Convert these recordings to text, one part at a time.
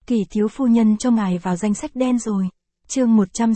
Kỳ thiếu phu nhân cho ngài vào danh sách đen rồi. Chương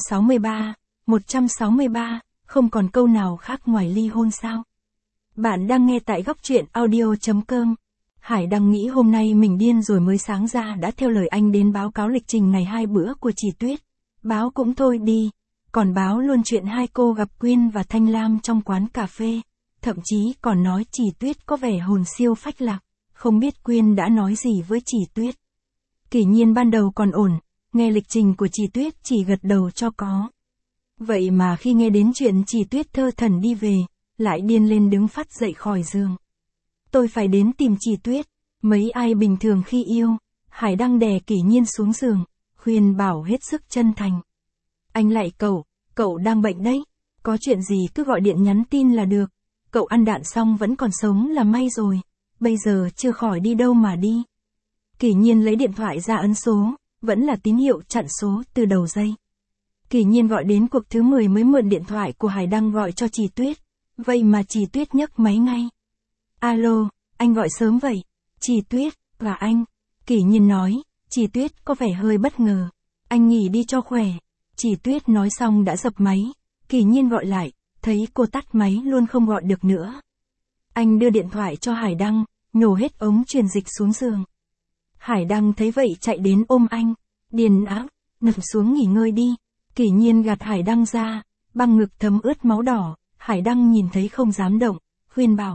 163, không còn câu nào khác ngoài ly hôn sao? Bạn đang nghe tại góc truyện audio.com. Hải đang nghĩ hôm nay mình điên rồi mới sáng ra đã theo lời anh đến báo cáo lịch trình ngày 2 bữa của chị Tuyết. Báo cũng thôi đi, còn báo luôn chuyện hai cô gặp Quyên và Thanh Lam trong quán cà phê. Thậm chí còn nói chị Tuyết có vẻ hồn siêu phách lạc, không biết Quyên đã nói gì với chị Tuyết. Kỷ Nhiên ban đầu còn ổn, nghe lịch trình của chị Tuyết chỉ gật đầu cho có. Vậy mà khi nghe đến chuyện chị Tuyết thơ thẩn đi về, lại điên lên đứng phát dậy khỏi giường. Tôi phải đến tìm chị Tuyết, mấy ai bình thường khi yêu. Hải đang đè Kỷ Nhiên xuống giường, khuyên bảo hết sức chân thành. Anh lạy cậu đang bệnh đấy, có chuyện gì cứ gọi điện nhắn tin là được. Cậu ăn đạn xong vẫn còn sống là may rồi, bây giờ chưa khỏi đi đâu mà đi. Kỷ Nhiên lấy điện thoại ra ấn số, vẫn là tín hiệu chặn số từ đầu dây. Kỷ Nhiên gọi đến cuộc thứ 10 mới mượn điện thoại của Hải Đăng gọi cho chị Tuyết, vậy mà chị Tuyết nhấc máy ngay. Alo, anh gọi sớm vậy. Chị Tuyết, và anh. Kỷ Nhiên nói, chị Tuyết có vẻ hơi bất ngờ. Anh nghỉ đi cho khỏe. Chị Tuyết nói xong đã dập máy. Kỷ Nhiên gọi lại, thấy cô tắt máy luôn không gọi được nữa. Anh đưa điện thoại cho Hải Đăng, nhổ hết ống truyền dịch xuống giường. Hải Đăng thấy vậy chạy đến ôm anh. Điền áo, nằm xuống nghỉ ngơi đi. Kỷ Nhiên gạt Hải Đăng ra, băng ngực thấm ướt máu đỏ. Hải Đăng nhìn thấy không dám động, khuyên bảo.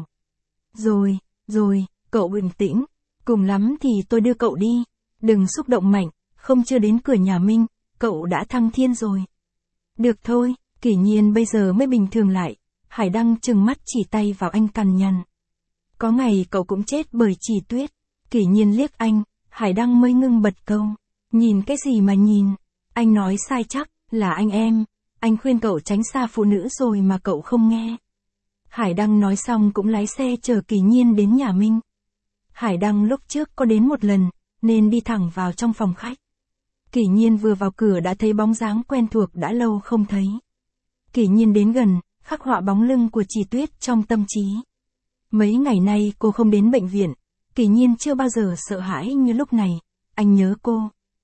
Rồi, cậu bình tĩnh. Cùng lắm thì tôi đưa cậu đi. Đừng xúc động mạnh, không chưa đến cửa nhà Minh, cậu đã thăng thiên rồi. Được thôi, Kỷ Nhiên bây giờ mới bình thường lại. Hải Đăng trừng mắt chỉ tay vào anh cằn nhằn. Có ngày cậu cũng chết bởi chị Tuyết. Kỷ Nhiên liếc anh, Hải Đăng mới ngưng bật câu. Nhìn cái gì mà nhìn, anh nói sai chắc, là anh em. Anh khuyên cậu tránh xa phụ nữ rồi mà cậu không nghe. Hải Đăng nói xong cũng lái xe chở Kỷ Nhiên đến nhà Minh. Hải Đăng lúc trước có đến một lần, nên đi thẳng vào trong phòng khách. Kỷ Nhiên vừa vào cửa đã thấy bóng dáng quen thuộc đã lâu không thấy. Kỷ Nhiên đến gần, khắc họa bóng lưng của chị Tuyết trong tâm trí. Mấy ngày nay cô không đến bệnh viện, Kỷ Nhiên chưa bao giờ sợ hãi như lúc này. Anh nhớ cô.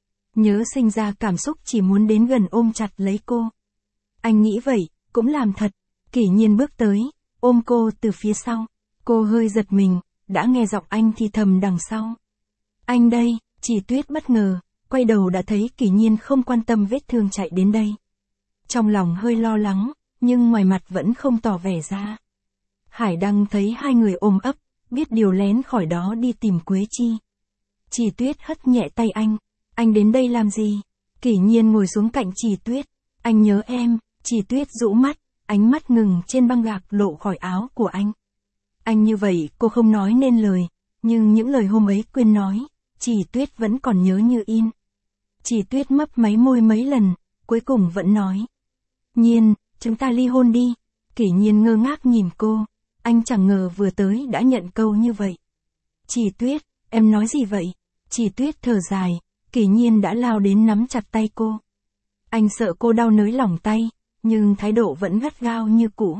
Nhớ sinh ra cảm xúc chỉ muốn đến gần ôm chặt lấy cô. Anh nghĩ vậy, cũng làm thật. Kỷ Nhiên bước tới, ôm cô từ phía sau. Cô hơi giật mình, đã nghe giọng anh thì thầm đằng sau. Anh đây, chị Tuyết bất ngờ, quay đầu đã thấy Kỷ Nhiên không quan tâm vết thương chạy đến đây. Trong lòng hơi lo lắng, nhưng ngoài mặt vẫn không tỏ vẻ ra. Hải Đăng thấy hai người ôm ấp, biết điều lén khỏi đó đi tìm Quế Chi. Chị Tuyết hất nhẹ tay anh đến đây làm gì? Kỷ Nhiên ngồi xuống cạnh chị Tuyết. Anh nhớ em. Chị Tuyết rũ mắt, ánh mắt ngừng trên băng gạc lộ khỏi áo của anh. Anh như vậy cô không nói nên lời, nhưng những lời hôm ấy quên nói, chị Tuyết vẫn còn nhớ như in. Chị Tuyết mấp máy môi mấy lần, cuối cùng vẫn nói. Nhiên, chúng ta ly hôn đi. Kỷ Nhiên ngơ ngác nhìn cô, anh chẳng ngờ vừa tới đã nhận câu như vậy. Chị Tuyết, em nói gì vậy? Chị Tuyết thở dài, Kỷ Nhiên đã lao đến nắm chặt tay cô. Anh sợ cô đau nới lỏng tay, nhưng thái độ vẫn gắt gao như cũ.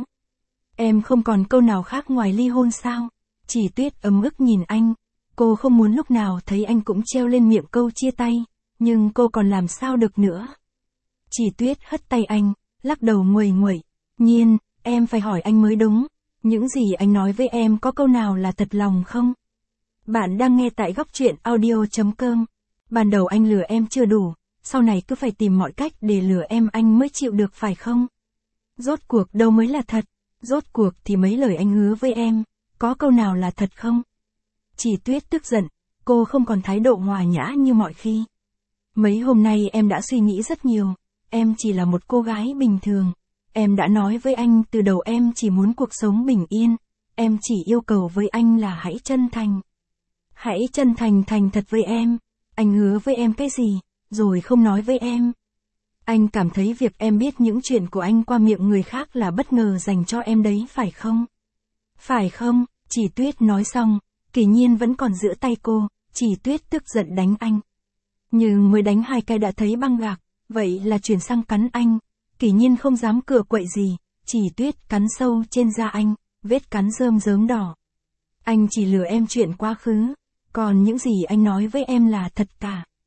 Em không còn câu nào khác ngoài ly hôn sao? Chị Tuyết ấm ức nhìn anh. Cô không muốn lúc nào thấy anh cũng treo lên miệng câu chia tay, nhưng cô còn làm sao được nữa. Chị Tuyết hất tay anh, lắc đầu nguầy nguậy. Nhiên, em phải hỏi anh mới đúng. Những gì anh nói với em có câu nào là thật lòng không? Bạn đang nghe tại góc truyện audio.com. Ban đầu anh lừa em chưa đủ, sau này cứ phải tìm mọi cách để lừa em anh mới chịu được phải không? Rốt cuộc đâu mới là thật? Rốt cuộc thì mấy lời anh hứa với em, có câu nào là thật không? Chị Tuyết tức giận, cô không còn thái độ hòa nhã như mọi khi. Mấy hôm nay em đã suy nghĩ rất nhiều, em chỉ là một cô gái bình thường. Em đã nói với anh từ đầu em chỉ muốn cuộc sống bình yên, em chỉ yêu cầu với anh là hãy chân thành. Hãy chân thành thành thật với em, anh hứa với em cái gì, rồi không nói với em. Anh cảm thấy việc em biết những chuyện của anh qua miệng người khác là bất ngờ dành cho em đấy phải không? Phải không? Chị Tuyết nói xong, Kỷ Nhiên vẫn còn giữ tay cô, chị Tuyết tức giận đánh anh. Nhưng mới đánh 2 cái đã thấy băng gạc, vậy là chuyển sang cắn anh. Kỷ Nhiên không dám cựa quậy gì, chị Tuyết cắn sâu trên da anh, vết cắn rơm rớm đỏ. Anh chỉ lừa em chuyện quá khứ, còn những gì anh nói với em là thật cả.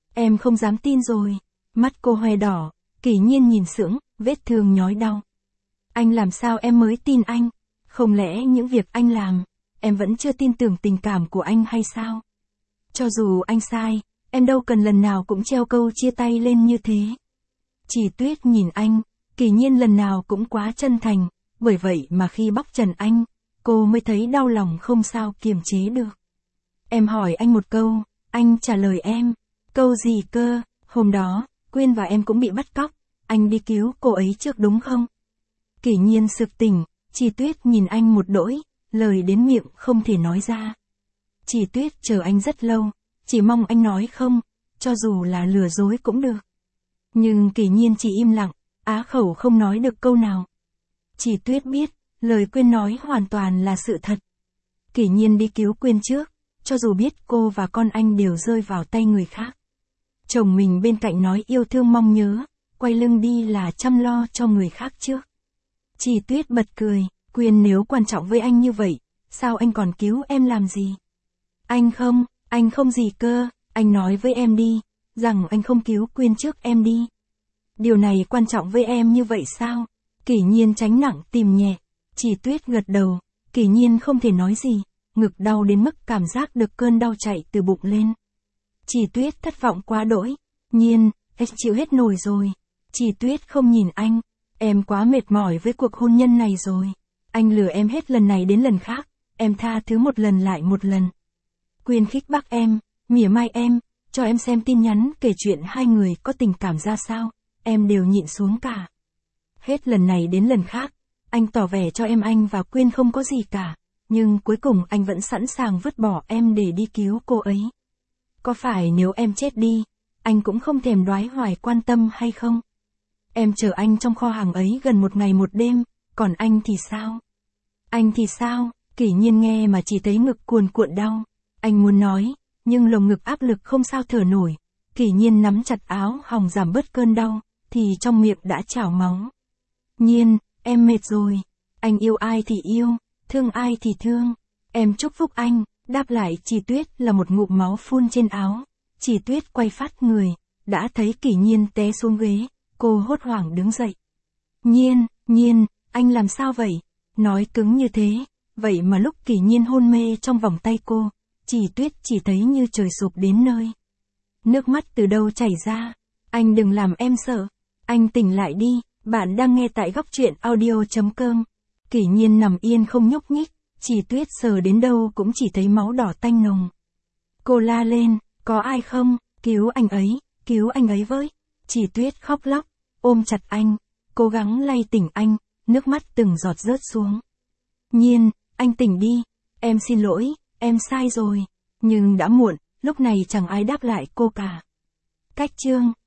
Em không dám tin rồi. Mắt cô hoe đỏ, Kỷ Nhiên nhìn sững, vết thương nhói đau. Anh làm sao em mới tin anh? Không lẽ những việc anh làm, em vẫn chưa tin tưởng tình cảm của anh hay sao? Cho dù anh sai, em đâu cần lần nào cũng treo câu chia tay lên như thế. Chỉ Tuyết nhìn anh, Kỷ Nhiên lần nào cũng quá chân thành, bởi vậy mà khi bóc trần anh, cô mới thấy đau lòng không sao kiềm chế được. Em hỏi anh một câu, anh trả lời em. Câu gì cơ? Hôm đó, Quyên và em cũng bị bắt cóc, anh đi cứu cô ấy trước đúng không? Kỷ Nhiên sực tỉnh, Chỉ Tuyết nhìn anh một đỗi, lời đến miệng không thể nói ra. Chỉ Tuyết chờ anh rất lâu, chỉ mong anh nói không, cho dù là lừa dối cũng được. Nhưng Kỷ Nhiên chỉ im lặng, á khẩu không nói được câu nào. Chỉ Tuyết biết, lời Quyên nói hoàn toàn là sự thật. Kỷ Nhiên đi cứu Quyên trước, cho dù biết cô và con anh đều rơi vào tay người khác. Chồng mình bên cạnh nói yêu thương mong nhớ, quay lưng đi là chăm lo cho người khác trước. Chỉ Tuyết bật cười, Quyên nếu quan trọng với anh như vậy, sao anh còn cứu em làm gì? Anh không gì cơ, anh nói với em đi, rằng anh không cứu Quyên trước em đi. Điều này quan trọng với em như vậy sao? Kỷ Nhiên tránh nặng tìm nhẹ, Chỉ Tuyết gật đầu, Kỷ Nhiên không thể nói gì, ngực đau đến mức cảm giác được cơn đau chạy từ bụng lên. Chỉ Tuyết thất vọng quá đỗi, Nhiên, em chịu hết nổi rồi. Chỉ Tuyết không nhìn anh, em quá mệt mỏi với cuộc hôn nhân này rồi. Anh lừa em hết lần này đến lần khác, em tha thứ một lần lại một lần. Quyên khích bác em, mỉa mai em, cho em xem tin nhắn kể chuyện hai người có tình cảm ra sao, em đều nhịn xuống cả. Hết lần này đến lần khác, anh tỏ vẻ cho em anh và Quyên không có gì cả, nhưng cuối cùng anh vẫn sẵn sàng vứt bỏ em để đi cứu cô ấy. Có phải nếu em chết đi, anh cũng không thèm đoái hoài quan tâm hay không? Em chờ anh trong kho hàng ấy gần một ngày một đêm, còn anh thì sao? Anh thì sao? Kỷ Nhiên nghe mà chỉ thấy ngực cuồn cuộn đau. Anh muốn nói, nhưng lồng ngực áp lực không sao thở nổi. Kỷ Nhiên nắm chặt áo hòng giảm bớt cơn đau, thì trong miệng đã trào máu. Nhiên, em mệt rồi. Anh yêu ai thì yêu, thương ai thì thương. Em chúc phúc anh, đáp lại Chỉ Tuyết là một ngụm máu phun trên áo. Chỉ Tuyết quay phát người, đã thấy Kỷ Nhiên té xuống ghế, cô hốt hoảng đứng dậy. Nhiên, anh làm sao vậy? Nói cứng như thế, vậy mà lúc Kỷ Nhiên hôn mê trong vòng tay cô, Chỉ Tuyết chỉ thấy như trời sụp đến nơi. Nước mắt từ đâu chảy ra? Anh đừng làm em sợ. Anh tỉnh lại đi, bạn đang nghe tại góc truyện audio.com. Kỷ Nhiên nằm yên không nhúc nhích, Chỉ Tuyết sờ đến đâu cũng chỉ thấy máu đỏ tanh nồng. Cô la lên, có ai không? Cứu anh ấy với. Chỉ Tuyết khóc lóc, ôm chặt anh, cố gắng lay tỉnh anh, nước mắt từng giọt rớt xuống. Nhiên, anh tỉnh đi, em xin lỗi, em sai rồi. Nhưng đã muộn, lúc này chẳng ai đáp lại cô cả. Cách chương